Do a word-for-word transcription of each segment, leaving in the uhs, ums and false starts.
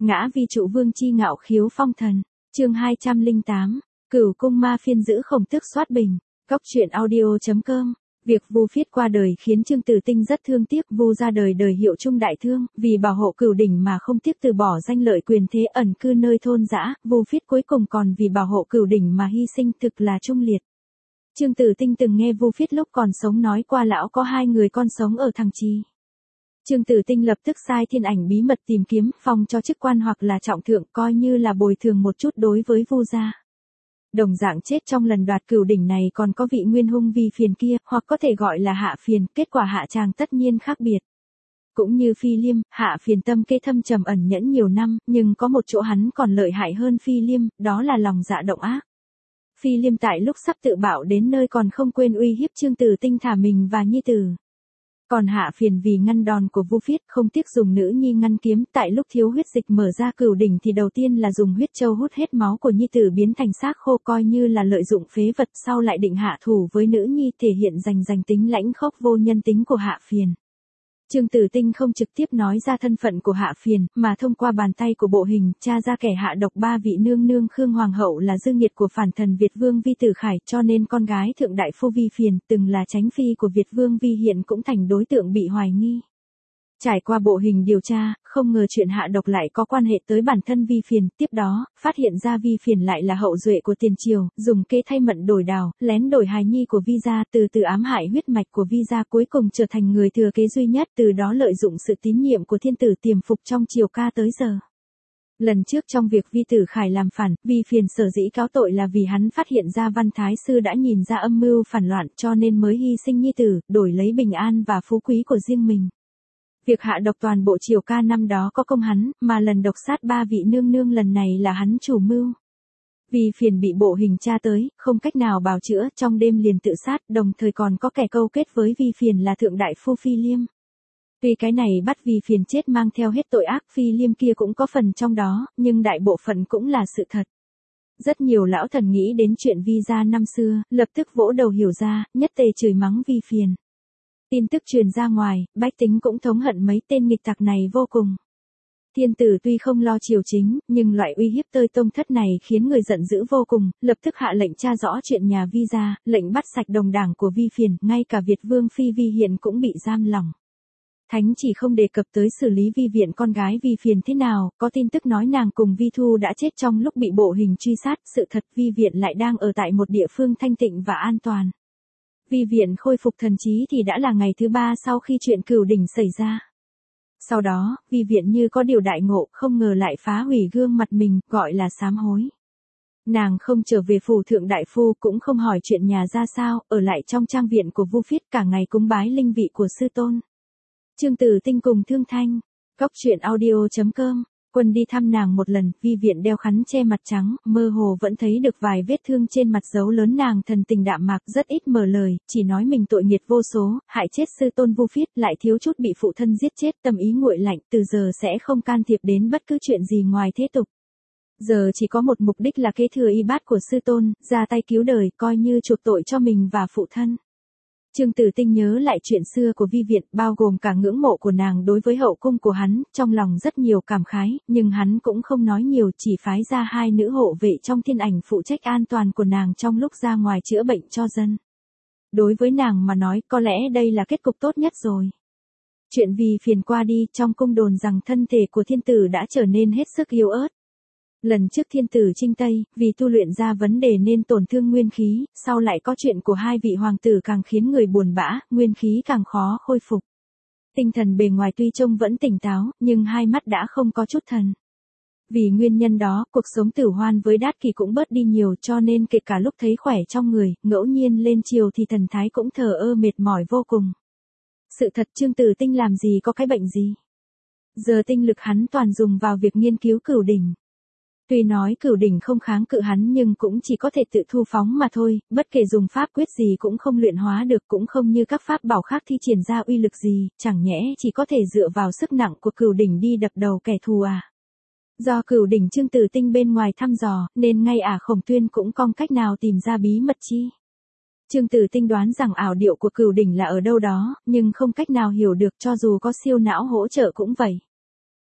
Ngã vi trụ vương chi ngạo khiếu phong thần. Chương hai trăm lẻ tám. Cửu cung ma phiên giữ khổng tước soát bình. Góc truyện audio chấm com. Việc Vu Phiết qua đời khiến Chương Tử Tinh rất thương tiếc. Vu ra đời đời hiệu trung đại thương, vì bảo hộ cửu đỉnh mà không tiếc từ bỏ danh lợi quyền thế ẩn cư nơi thôn dã. Vu Phiết cuối cùng còn vì bảo hộ cửu đỉnh mà hy sinh, thực là trung liệt. Chương Tử Tinh từng nghe Vu Phiết lúc còn sống nói qua lão có hai người con sống ở Thằng Trì. Chương Tử Tinh lập tức sai Thiên Ảnh bí mật tìm kiếm, phong cho chức quan hoặc là trọng thượng, coi như là bồi thường một chút đối với Vu gia. Đồng dạng chết trong lần đoạt cửu đỉnh này còn có vị nguyên hung Vi Phiền kia, hoặc có thể gọi là Hạ Phiền, kết quả hạ tràng tất nhiên khác biệt. Cũng như Phi Liêm, Hạ Phiền tâm kế thâm trầm ẩn nhẫn nhiều năm, nhưng có một chỗ hắn còn lợi hại hơn Phi Liêm, đó là lòng dạ động ác. Phi Liêm tại lúc sắp tự bạo đến nơi còn không quên uy hiếp Chương Tử Tinh thả mình và nhi tử. Còn Hạ Phiền vì ngăn đòn của Vu Phiết không tiếc dùng nữ nhi ngăn kiếm, tại lúc thiếu huyết dịch mở ra cửu đỉnh thì đầu tiên là dùng huyết châu hút hết máu của nhi tử biến thành xác khô, coi như là lợi dụng phế vật, sau lại định hạ thủ với nữ nhi, thể hiện giành giành tính lãnh khốc vô nhân tính của Hạ Phiền. Chương Tử Tinh không trực tiếp nói ra thân phận của Hạ Phiền, mà thông qua bàn tay của bộ hình, tra ra kẻ hạ độc ba vị nương nương Khương Hoàng hậu là dương nhiệt của phản thần Việt Vương Vi Tử Khải, cho nên con gái thượng đại phu Vi Phiền, từng là tránh phi của Việt Vương Vi hiện cũng thành đối tượng bị hoài nghi. Trải qua bộ hình điều tra, không ngờ chuyện hạ độc lại có quan hệ tới bản thân Vi Phiền, tiếp đó, phát hiện ra Vi Phiền lại là hậu duệ của tiền triều, dùng kế thay mận đổi đào, lén đổi hài nhi của Vi gia, từ từ ám hại huyết mạch của Vi gia, cuối cùng trở thành người thừa kế duy nhất, từ đó lợi dụng sự tín nhiệm của thiên tử tiềm phục trong triều ca tới giờ. Lần trước trong việc Vi Tử Khải làm phản, Vi Phiền sở dĩ cáo tội là vì hắn phát hiện ra Văn Thái Sư đã nhìn ra âm mưu phản loạn, cho nên mới hy sinh nhi tử, đổi lấy bình an và phú quý của riêng mình. Việc hạ độc toàn bộ triều ca năm đó có công hắn, mà lần độc sát ba vị nương nương lần này là hắn chủ mưu. Vi Phiền bị bộ hình tra tới, không cách nào bào chữa, trong đêm liền tự sát, đồng thời còn có kẻ câu kết với Vi Phiền là thượng đại phu Phi Liêm. Tuy cái này bắt Vi Phiền chết mang theo hết tội ác, Phi Liêm kia cũng có phần trong đó, nhưng đại bộ phận cũng là sự thật. Rất nhiều lão thần nghĩ đến chuyện Vi gia năm xưa, lập tức vỗ đầu hiểu ra, nhất tề chửi mắng Vi Phiền. Tin tức truyền ra ngoài, bách tính cũng thống hận mấy tên nghịch tặc này vô cùng. Thiên tử tuy không lo triều chính, nhưng loại uy hiếp tơi tông thất này khiến người giận dữ vô cùng, lập tức hạ lệnh tra rõ chuyện nhà Vi gia, lệnh bắt sạch đồng đảng của Vi Phiền, ngay cả Việt Vương Phi Vi hiện cũng bị giam lỏng. Thánh chỉ không đề cập tới xử lý Vi viện con gái Vi Phiền thế nào, có tin tức nói nàng cùng Vi Thu đã chết trong lúc bị bộ hình truy sát, sự thật Vi viện lại đang ở tại một địa phương thanh tịnh và an toàn. Vi viện khôi phục thần trí thì đã là ngày thứ ba sau khi chuyện cửu đỉnh xảy ra. Sau đó, Vi viện như có điều đại ngộ, không ngờ lại phá hủy gương mặt mình, gọi là sám hối. Nàng không trở về phủ thượng đại phu, cũng không hỏi chuyện nhà ra sao, ở lại trong trang viện của Vu Phiết cả ngày cúng bái linh vị của sư tôn. Chương Tử Tinh cùng Thương Thanh. Góc truyện audio chấm com. Quân đi thăm nàng một lần, Vi viện đeo khăn che mặt trắng, mơ hồ vẫn thấy được vài vết thương trên mặt dấu lớn. Nàng thần tình đạm mạc, rất ít mở lời, chỉ nói mình tội nghiệt vô số, hại chết sư tôn Vu Phiết, lại thiếu chút bị phụ thân giết chết, tâm ý nguội lạnh, từ giờ sẽ không can thiệp đến bất cứ chuyện gì ngoài thế tục. Giờ chỉ có một mục đích là kế thừa y bát của sư tôn, ra tay cứu đời, coi như chuộc tội cho mình và phụ thân. Chương Tử Tinh nhớ lại chuyện xưa của Vi viện, bao gồm cả ngưỡng mộ của nàng đối với hậu cung của hắn, trong lòng rất nhiều cảm khái, nhưng hắn cũng không nói nhiều, chỉ phái ra hai nữ hộ vệ trong Thiên Ảnh phụ trách an toàn của nàng trong lúc ra ngoài chữa bệnh cho dân. Đối với nàng mà nói, có lẽ đây là kết cục tốt nhất rồi. Chuyện Vi Phiền qua đi, trong cung đồn rằng thân thể của thiên tử đã trở nên hết sức yếu ớt. Lần trước thiên tử chinh Tây, vì tu luyện ra vấn đề nên tổn thương nguyên khí, sau lại có chuyện của hai vị hoàng tử càng khiến người buồn bã, nguyên khí càng khó khôi phục. Tinh thần bề ngoài tuy trông vẫn tỉnh táo, nhưng hai mắt đã không có chút thần. Vì nguyên nhân đó, cuộc sống tử hoan với Đát Kỳ cũng bớt đi nhiều, cho nên kể cả lúc thấy khỏe trong người, ngẫu nhiên lên chiều thì thần thái cũng thờ ơ mệt mỏi vô cùng. Sự thật Chương Tử Tinh làm gì có cái bệnh gì. Giờ tinh lực hắn toàn dùng vào việc nghiên cứu cửu đỉnh. Tuy nói cửu đỉnh không kháng cự hắn nhưng cũng chỉ có thể tự thu phóng mà thôi, bất kể dùng pháp quyết gì cũng không luyện hóa được, cũng không như các pháp bảo khác thi triển ra uy lực gì, chẳng nhẽ chỉ có thể dựa vào sức nặng của cửu đỉnh đi đập đầu kẻ thù à. Do cửu đỉnh Chương Tử Tinh bên ngoài thăm dò, nên ngay ả Khổng Tuyên cũng không cách nào tìm ra bí mật chi. Chương Tử Tinh đoán rằng ảo điệu của cửu đỉnh là ở đâu đó, nhưng không cách nào hiểu được, cho dù có siêu não hỗ trợ cũng vậy.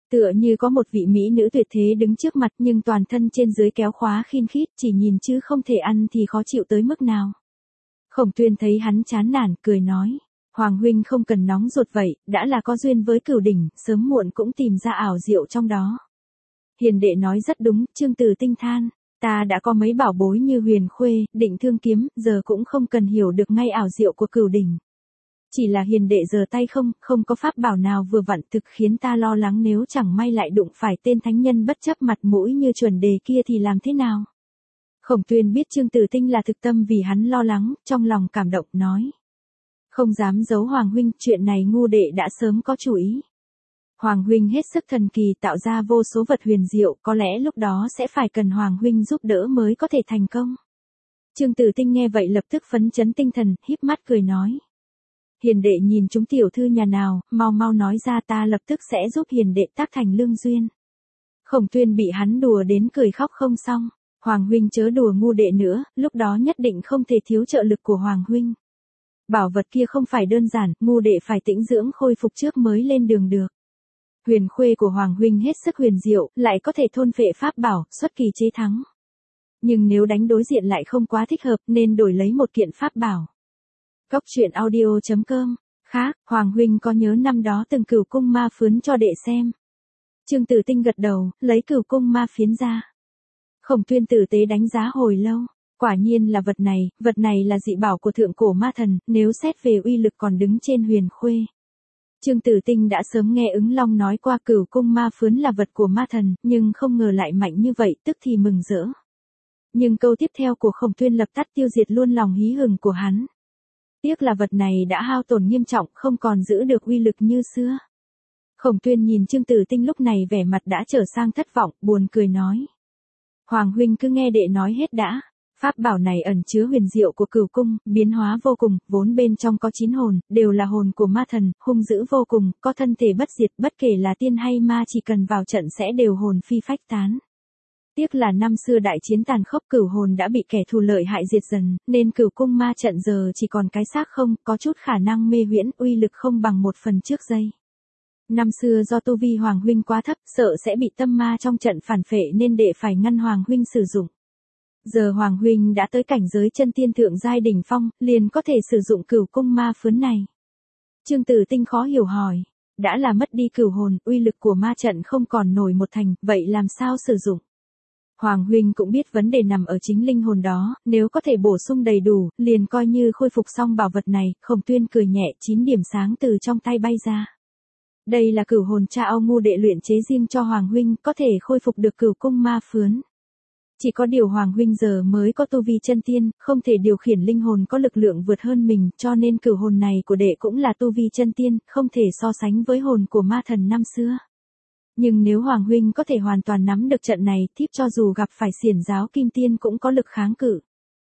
Tựa như có một vị mỹ nữ tuyệt thế đứng trước mặt nhưng toàn thân trên dưới kéo khóa khin khít, chỉ nhìn chứ không thể ăn thì khó chịu tới mức nào. Khổng Tuyên thấy hắn chán nản, cười nói. Hoàng huynh không cần nóng ruột vậy, đã là có duyên với Cửu Đỉnh, sớm muộn cũng tìm ra ảo diệu trong đó. Hiền đệ nói rất đúng, Trương Tử Tinh than. Ta đã có mấy bảo bối như Huyền Khuê, Định Thương Kiếm, giờ cũng không cần hiểu được ngay ảo diệu của Cửu Đỉnh. Chỉ là hiền đệ giờ tay không, không có pháp bảo nào vừa vặn thực khiến ta lo lắng nếu chẳng may lại đụng phải tên thánh nhân bất chấp mặt mũi như chuẩn đề kia thì làm thế nào. Khổng Tuyên biết Trương Tử Tinh là thực tâm vì hắn lo lắng, trong lòng cảm động, nói. Không dám giấu Hoàng huynh, chuyện này ngu đệ đã sớm có chủ ý. Hoàng huynh hết sức thần kỳ tạo ra vô số vật huyền diệu, có lẽ lúc đó sẽ phải cần Hoàng huynh giúp đỡ mới có thể thành công. Trương Tử Tinh nghe vậy lập tức phấn chấn tinh thần, híp mắt cười nói. Hiền đệ nhìn chúng tiểu thư nhà nào, mau mau nói ra ta lập tức sẽ giúp hiền đệ tác thành lương duyên. Khổng Tuyên bị hắn đùa đến cười khóc không xong. Hoàng huynh chớ đùa ngu đệ nữa, lúc đó nhất định không thể thiếu trợ lực của Hoàng huynh. Bảo vật kia không phải đơn giản, ngu đệ phải tĩnh dưỡng khôi phục trước mới lên đường được. Huyền Khuê của Hoàng huynh hết sức huyền diệu, lại có thể thôn phệ pháp bảo, xuất kỳ chế thắng. Nhưng nếu đánh đối diện lại không quá thích hợp nên đổi lấy một kiện pháp bảo. Cốc truyện audio chấm com. Khác, Hoàng huynh có nhớ năm đó từng cửu cung ma phiến cho đệ xem. Trương Tử Tinh gật đầu, lấy cửu cung ma phiến ra. Khổng Tuyên tử tế đánh giá hồi lâu. Quả nhiên là vật này, vật này là dị bảo của thượng cổ ma thần, nếu xét về uy lực còn đứng trên Huyền Khuê. Trương Tử Tinh đã sớm nghe Ứng Long nói qua cửu cung ma phiến là vật của ma thần, nhưng không ngờ lại mạnh như vậy, tức thì mừng rỡ. Nhưng câu tiếp theo của Khổng Tuyên lập tắt tiêu diệt luôn lòng hí hửng của hắn. Tiếc là vật này đã hao tổn nghiêm trọng, không còn giữ được uy lực như xưa. Khổng Tuyên nhìn Trương Tử Tinh lúc này vẻ mặt đã trở sang thất vọng, buồn cười nói. Hoàng huynh cứ nghe đệ nói hết đã. Pháp bảo này ẩn chứa huyền diệu của cửu cung, biến hóa vô cùng, vốn bên trong có chín hồn, đều là hồn của ma thần, hung dữ vô cùng, có thân thể bất diệt, bất kể là tiên hay ma chỉ cần vào trận sẽ đều hồn phi phách tán. Tiếc là năm xưa đại chiến tàn khốc cửu hồn đã bị kẻ thù lợi hại diệt dần, nên cửu cung ma trận giờ chỉ còn cái xác không, có chút khả năng mê huyễn, uy lực không bằng một phần trước đây. Năm xưa do tu vi Hoàng huynh quá thấp, sợ sẽ bị tâm ma trong trận phản phệ nên đệ phải ngăn Hoàng huynh sử dụng. Giờ Hoàng huynh đã tới cảnh giới chân tiên thượng giai đỉnh phong, liền có thể sử dụng cửu cung ma phiến này. Trương Tử Tinh khó hiểu hỏi, đã là mất đi cửu hồn, uy lực của ma trận không còn nổi một thành, vậy làm sao sử dụng? Hoàng huynh cũng biết vấn đề nằm ở chính linh hồn đó, nếu có thể bổ sung đầy đủ, liền coi như khôi phục xong bảo vật này. Khổng Tuyên cười nhẹ, chín điểm sáng từ trong tay bay ra. Đây là cửu hồn cha ao ngu đệ luyện chế riêng cho Hoàng huynh, có thể khôi phục được cửu cung ma phiến. Chỉ có điều Hoàng huynh giờ mới có tu vi chân tiên, không thể điều khiển linh hồn có lực lượng vượt hơn mình, cho nên cửu hồn này của đệ cũng là tu vi chân tiên, không thể so sánh với hồn của ma thần năm xưa. Nhưng nếu Hoàng huynh có thể hoàn toàn nắm được trận này, thiếp cho dù gặp phải xiển giáo kim tiên cũng có lực kháng cự.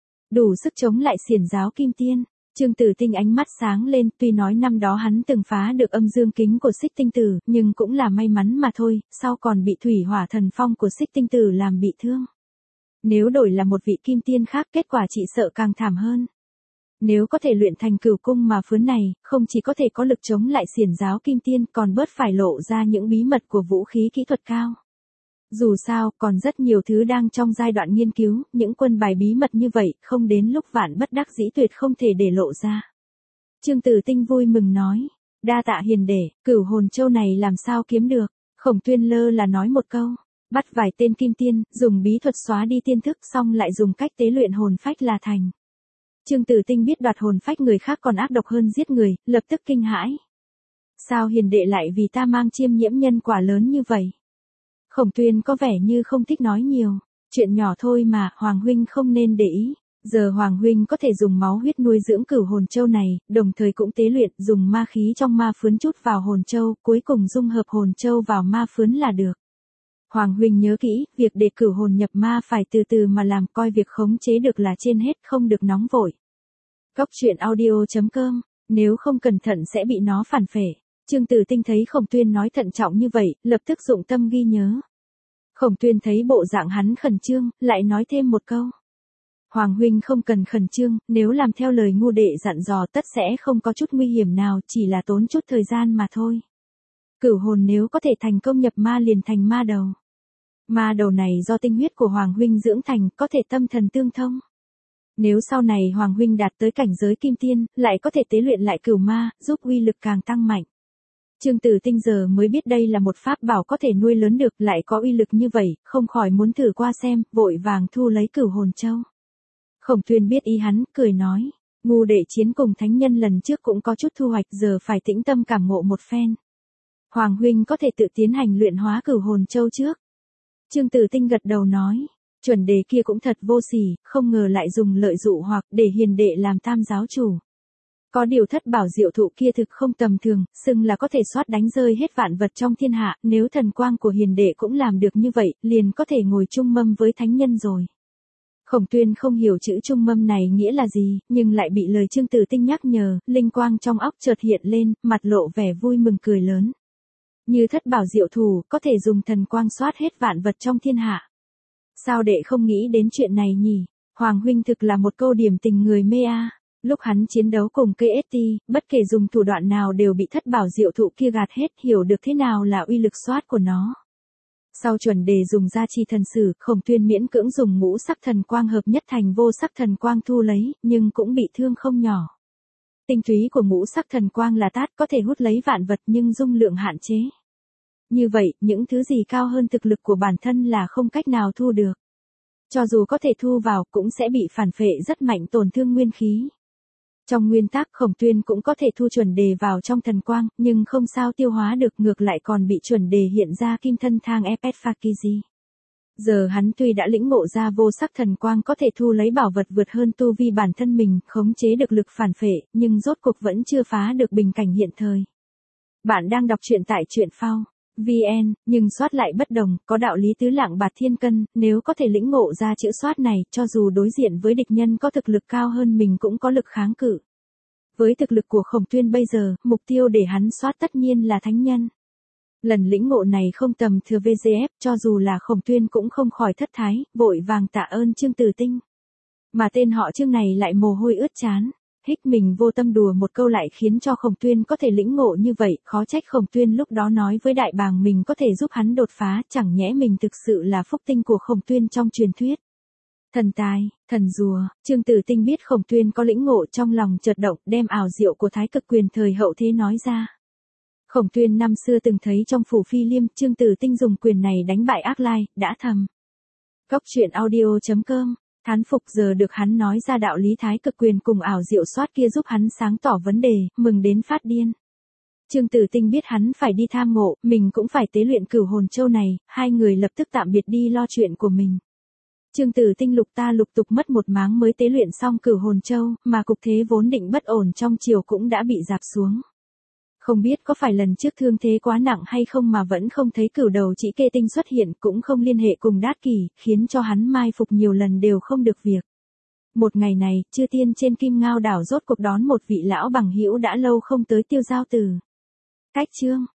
Đủ sức chống lại xiển giáo kim tiên. Trương Tử Tinh ánh mắt sáng lên, tuy nói năm đó hắn từng phá được âm dương kính của Xích Tinh Tử, nhưng cũng là may mắn mà thôi, sau còn bị thủy hỏa thần phong của Xích Tinh Tử làm bị thương. Nếu đổi là một vị kim tiên khác, kết quả chỉ sợ càng thảm hơn. Nếu có thể luyện thành cửu cung mà phiến này, không chỉ có thể có lực chống lại xiển giáo kim tiên, còn bớt phải lộ ra những bí mật của vũ khí kỹ thuật cao. Dù sao, còn rất nhiều thứ đang trong giai đoạn nghiên cứu, những quân bài bí mật như vậy, không đến lúc vạn bất đắc dĩ tuyệt không thể để lộ ra. Trương Tử Tinh vui mừng nói, đa tạ hiền đệ, cửu hồn châu này làm sao kiếm được? Khổng Tuyên lơ là nói một câu, bắt vài tên kim tiên, dùng bí thuật xóa đi tiên thức xong lại dùng cách tế luyện hồn phách là thành. Trương Tử Tinh biết đoạt hồn phách người khác còn ác độc hơn giết người, lập tức kinh hãi. Sao hiền đệ lại vì ta mang chiêm nhiễm nhân quả lớn như vậy? Khổng Tuyên có vẻ như không thích nói nhiều, chuyện nhỏ thôi mà, Hoàng huynh không nên để ý. Giờ Hoàng huynh có thể dùng máu huyết nuôi dưỡng cửu hồn châu này, đồng thời cũng tế luyện, dùng ma khí trong ma phiến chút vào hồn châu, cuối cùng dung hợp hồn châu vào ma phiến là được. Hoàng huynh nhớ kỹ, việc để cửu hồn nhập ma phải từ từ mà làm, coi việc khống chế được là trên hết, không được nóng vội. Cốc truyện audio chấm com, nếu không cẩn thận sẽ bị nó phản phệ. Trương Tử Tinh thấy Khổng Tuyên nói thận trọng như vậy, lập tức dụng tâm ghi nhớ. Khổng Tuyên thấy bộ dạng hắn khẩn trương, lại nói thêm một câu. Hoàng huynh không cần khẩn trương, nếu làm theo lời ngu đệ dặn dò tất sẽ không có chút nguy hiểm nào, chỉ là tốn chút thời gian mà thôi. Cửu hồn nếu có thể thành công nhập ma liền thành ma đầu. Ma đầu này do tinh huyết của Hoàng huynh dưỡng thành, có thể tâm thần tương thông. Nếu sau này Hoàng huynh đạt tới cảnh giới kim tiên, lại có thể tế luyện lại cửu ma, giúp uy lực càng tăng mạnh. Trương Tử Tinh giờ mới biết đây là một pháp bảo có thể nuôi lớn được, lại có uy lực như vậy, không khỏi muốn thử qua xem, vội vàng thu lấy cửu hồn châu. Khổng Tuyên biết ý hắn, cười nói, ngu đệ chiến cùng thánh nhân lần trước cũng có chút thu hoạch, giờ phải tĩnh tâm cảm ngộ một phen. Hoàng huynh có thể tự tiến hành luyện hóa cửu hồn châu trước. Trương Tử Tinh gật đầu nói, chuẩn đề kia cũng thật vô sỉ, không ngờ lại dùng lợi dụ hoặc để hiền đệ làm tam giáo chủ. Có điều thất bảo diệu thụ kia thực không tầm thường, xưng là có thể soát đánh rơi hết vạn vật trong thiên hạ, nếu thần quang của hiền đệ cũng làm được như vậy, liền có thể ngồi chung mâm với thánh nhân rồi. Khổng Tuyên không hiểu chữ chung mâm này nghĩa là gì, nhưng lại bị lời Trương Tử Tinh nhắc nhở, linh quang trong óc chợt hiện lên, mặt lộ vẻ vui mừng cười lớn. Như thất bảo diệu thù, có thể dùng thần quang soát hết vạn vật trong thiên hạ. Sao đệ không nghĩ đến chuyện này nhỉ? Hoàng huynh thực là một câu điểm tình người mê a. Lúc hắn chiến đấu cùng ca ét tê, bất kể dùng thủ đoạn nào đều bị thất bảo diệu thụ kia gạt hết, hiểu được thế nào là uy lực soát của nó. Sau chuẩn đề dùng gia chi thần sử, Khổng Tuyên miễn cưỡng dùng ngũ sắc thần quang hợp nhất thành vô sắc thần quang thu lấy, nhưng cũng bị thương không nhỏ. Tinh túy của ngũ sắc thần quang là tát, có thể hút lấy vạn vật nhưng dung lượng hạn chế. Như vậy, những thứ gì cao hơn thực lực của bản thân là không cách nào thu được. Cho dù có thể thu vào, cũng sẽ bị phản phệ rất mạnh, tổn thương nguyên khí. Trong nguyên tắc Khổng Tuyên cũng có thể thu chuẩn đề vào trong thần quang, nhưng không sao tiêu hóa được, ngược lại còn bị chuẩn đề hiện ra kim thân thang ép ét Fakiji. Giờ hắn tuy đã lĩnh ngộ ra vô sắc thần quang có thể thu lấy bảo vật vượt hơn tu vi bản thân mình, khống chế được lực phản phệ, nhưng rốt cuộc vẫn chưa phá được bình cảnh hiện thời. Bạn đang đọc truyện tại truyện phao vê en, nhưng soát lại bất đồng, có đạo lý tứ lạng bạt thiên cân, nếu có thể lĩnh ngộ ra chữ soát này, cho dù đối diện với địch nhân có thực lực cao hơn mình cũng có lực kháng cự. Với thực lực của Khổng Tuyên bây giờ, mục tiêu để hắn soát tất nhiên là thánh nhân. Lần lĩnh ngộ này không tầm thừa vê giê ép, cho dù là Khổng Tuyên cũng không khỏi thất thái, vội vàng tạ ơn Trương Tử Tinh. Mà tên họ Trương này lại mồ hôi ướt trán. Hích mình vô tâm đùa một câu lại khiến cho Khổng Tuyên có thể lĩnh ngộ như vậy, khó trách Khổng Tuyên lúc đó nói với đại bàng mình có thể giúp hắn đột phá, chẳng nhẽ mình thực sự là phúc tinh của Khổng Tuyên trong truyền thuyết. Thần tài, thần rùa, Trương Tử Tinh biết Khổng Tuyên có lĩnh ngộ, trong lòng chợt động, đem ảo diệu của Thái Cực Quyền thời hậu thế nói ra. Khổng Tuyên năm xưa từng thấy trong phủ Phi Liêm, Trương Tử Tinh dùng quyền này đánh bại Ác Lai, đã thầm. Cốc truyện audio chấm com thán phục, giờ được hắn nói ra đạo lý Thái Cực Quyền cùng ảo diệu soát kia giúp hắn sáng tỏ vấn đề, mừng đến phát điên. Trương Tử Tinh biết hắn phải đi tham ngộ, mình cũng phải tế luyện cửu hồn châu này, hai người lập tức tạm biệt đi lo chuyện của mình. Trương Tử Tinh lục ta lục tục mất một máng mới tế luyện xong cửu hồn châu, mà cục thế vốn định bất ổn trong triều cũng đã bị dạp xuống. Không biết có phải lần trước thương thế quá nặng hay không mà vẫn không thấy cửu đầu chỉ kê tinh xuất hiện, cũng không liên hệ cùng Đát Kỷ, khiến cho hắn mai phục nhiều lần đều không được việc. Một ngày này, Chư Tiên trên Kim Ngao đảo rốt cuộc đón một vị lão bằng hữu đã lâu không tới Tiêu Giao Tử. Cách chương